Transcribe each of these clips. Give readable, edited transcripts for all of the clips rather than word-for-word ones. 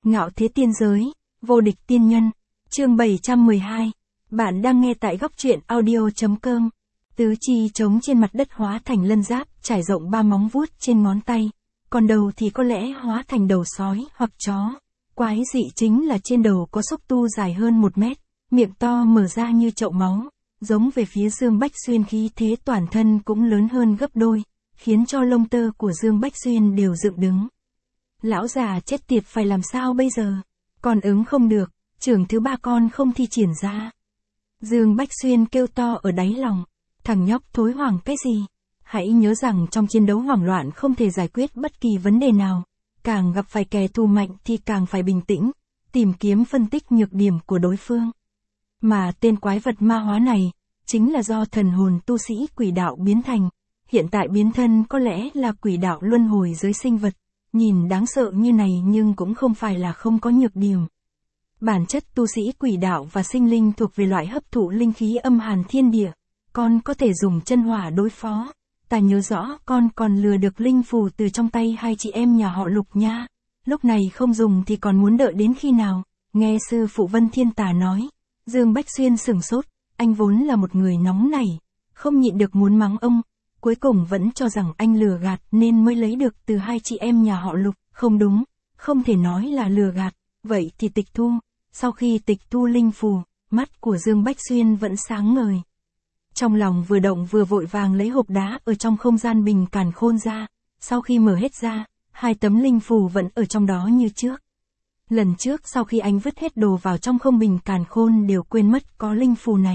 Ngạo thế tiên giới, vô địch tiên nhân, chương 712. Bạn đang nghe tại góc truyện audio.com. Tứ chi trống trên mặt đất hóa thành lân giáp, trải rộng 3 móng vuốt trên ngón tay. Còn đầu thì có lẽ hóa thành đầu sói hoặc chó. Quái dị chính là trên đầu có xúc tu dài hơn 1 mét, miệng to mở ra như chậu máu, giống về phía Dương Bách Xuyên, khí thế toàn thân cũng lớn hơn gấp đôi, khiến cho lông tơ của Dương Bách Xuyên đều dựng đứng. Lão già chết tiệt, phải làm sao bây giờ? Còn ứng không được, trưởng thứ 3 con không thi triển ra. Dương Bách Xuyên kêu to ở đáy lòng, thằng nhóc thối hoảng cái gì? Hãy nhớ rằng trong chiến đấu hoảng loạn không thể giải quyết bất kỳ vấn đề nào. Càng gặp phải kẻ thù mạnh thì càng phải bình tĩnh, tìm kiếm phân tích nhược điểm của đối phương. Mà tên quái vật ma hóa này, chính là do thần hồn tu sĩ quỷ đạo biến thành. Hiện tại biến thân có lẽ là quỷ đạo luân hồi giới sinh vật. Nhìn đáng sợ như này nhưng cũng không phải là không có nhược điểm. Bản chất tu sĩ quỷ đạo và sinh linh thuộc về loại hấp thụ linh khí âm hàn thiên địa. Con có thể dùng chân hỏa đối phó. Ta nhớ rõ con còn lừa được linh phù từ trong tay hai chị em nhà họ Lục nha. Lúc này không dùng thì còn muốn đợi đến khi nào? Nghe sư phụ Vân Thiên Tà nói. Dương Bách Xuyên sửng sốt. Anh vốn là một người nóng nảy, không nhịn được muốn mắng ông. Cuối cùng vẫn cho rằng anh lừa gạt nên mới lấy được từ hai chị em nhà họ Lục. Không đúng, không thể nói là lừa gạt. Vậy thì tịch thu. Sau khi tịch thu linh phù, mắt của Dương Bách Xuyên vẫn sáng ngời. Trong lòng vừa động vừa vội vàng lấy hộp đá ở trong không gian bình càn khôn ra. Sau khi mở hết ra, 2 tấm linh phù vẫn ở trong đó như trước. Lần trước sau khi anh vứt hết đồ vào trong không bình càn khôn đều quên mất có linh phù này.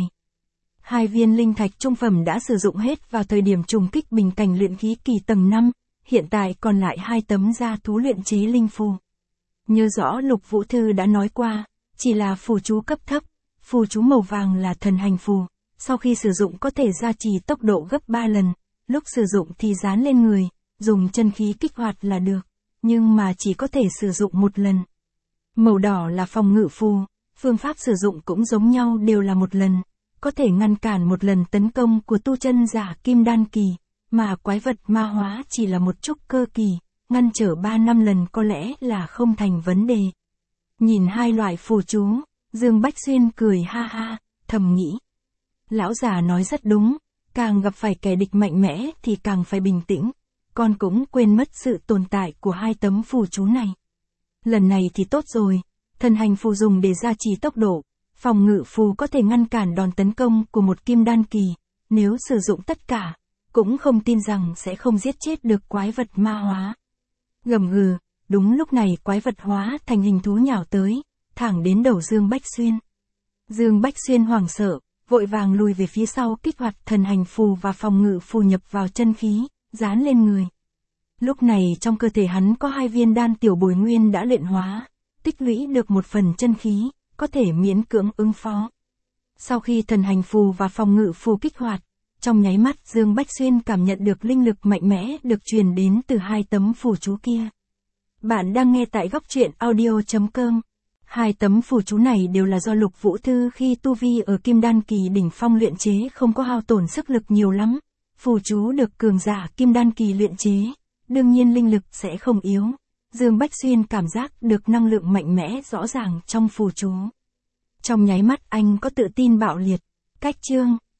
2 viên linh thạch trung phẩm đã sử dụng hết vào thời điểm trùng kích bình cảnh luyện khí kỳ tầng 5, hiện tại còn lại 2 tấm gia thú luyện chế linh phù. Nhớ rõ Lục Vũ Thư đã nói qua, chỉ là phù chú cấp thấp, phù chú màu vàng là thần hành phù, sau khi sử dụng có thể gia trì tốc độ gấp 3 lần, lúc sử dụng thì dán lên người, dùng chân khí kích hoạt là được, nhưng mà chỉ có thể sử dụng 1 lần. Màu đỏ là phòng ngự phù, phương pháp sử dụng cũng giống nhau, đều là 1 lần. Có thể ngăn cản 1 lần tấn công của tu chân giả kim đan kỳ, mà quái vật ma hóa chỉ là một trúc cơ kỳ, ngăn trở 3-5 lần có lẽ là không thành vấn đề. Nhìn 2 loại phù chú, Dương Bách Xuyên cười ha ha, thầm nghĩ. Lão già nói rất đúng, càng gặp phải kẻ địch mạnh mẽ thì càng phải bình tĩnh, con cũng quên mất sự tồn tại của 2 tấm phù chú này. Lần này thì tốt rồi, thần hành phù dùng để gia trì tốc độ. Phòng ngự phù có thể ngăn cản đòn tấn công của một kim đan kỳ, nếu sử dụng tất cả, cũng không tin rằng sẽ không giết chết được quái vật ma hóa. Gầm gừ, đúng lúc này quái vật hóa thành hình thú nhào tới, thẳng đến đầu Dương Bách Xuyên. Dương Bách Xuyên hoảng sợ, vội vàng lùi về phía sau, kích hoạt thần hành phù và phòng ngự phù nhập vào chân khí, dán lên người. Lúc này trong cơ thể hắn có 2 viên đan tiểu bồi nguyên đã luyện hóa, tích lũy được 1 phần chân khí, có thể miễn cưỡng ứng phó. Sau khi thần hành phù và phòng ngự phù kích hoạt, trong nháy mắt Dương Bách Xuyên cảm nhận được linh lực mạnh mẽ được truyền đến từ 2 tấm phù chú kia. Bạn đang nghe tại góc truyện audio.com. 2 tấm phù chú này đều là do Lục Vũ Thư khi tu vi ở kim đan kỳ đỉnh phong luyện chế, không có hao tổn sức lực nhiều lắm. Phù chú được cường giả kim đan kỳ luyện chế, đương nhiên linh lực sẽ không yếu. Dương Bách Xuyên cảm giác được năng lượng mạnh mẽ rõ ràng trong phù chú. Trong nháy mắt anh có tự tin bạo liệt. Cách chương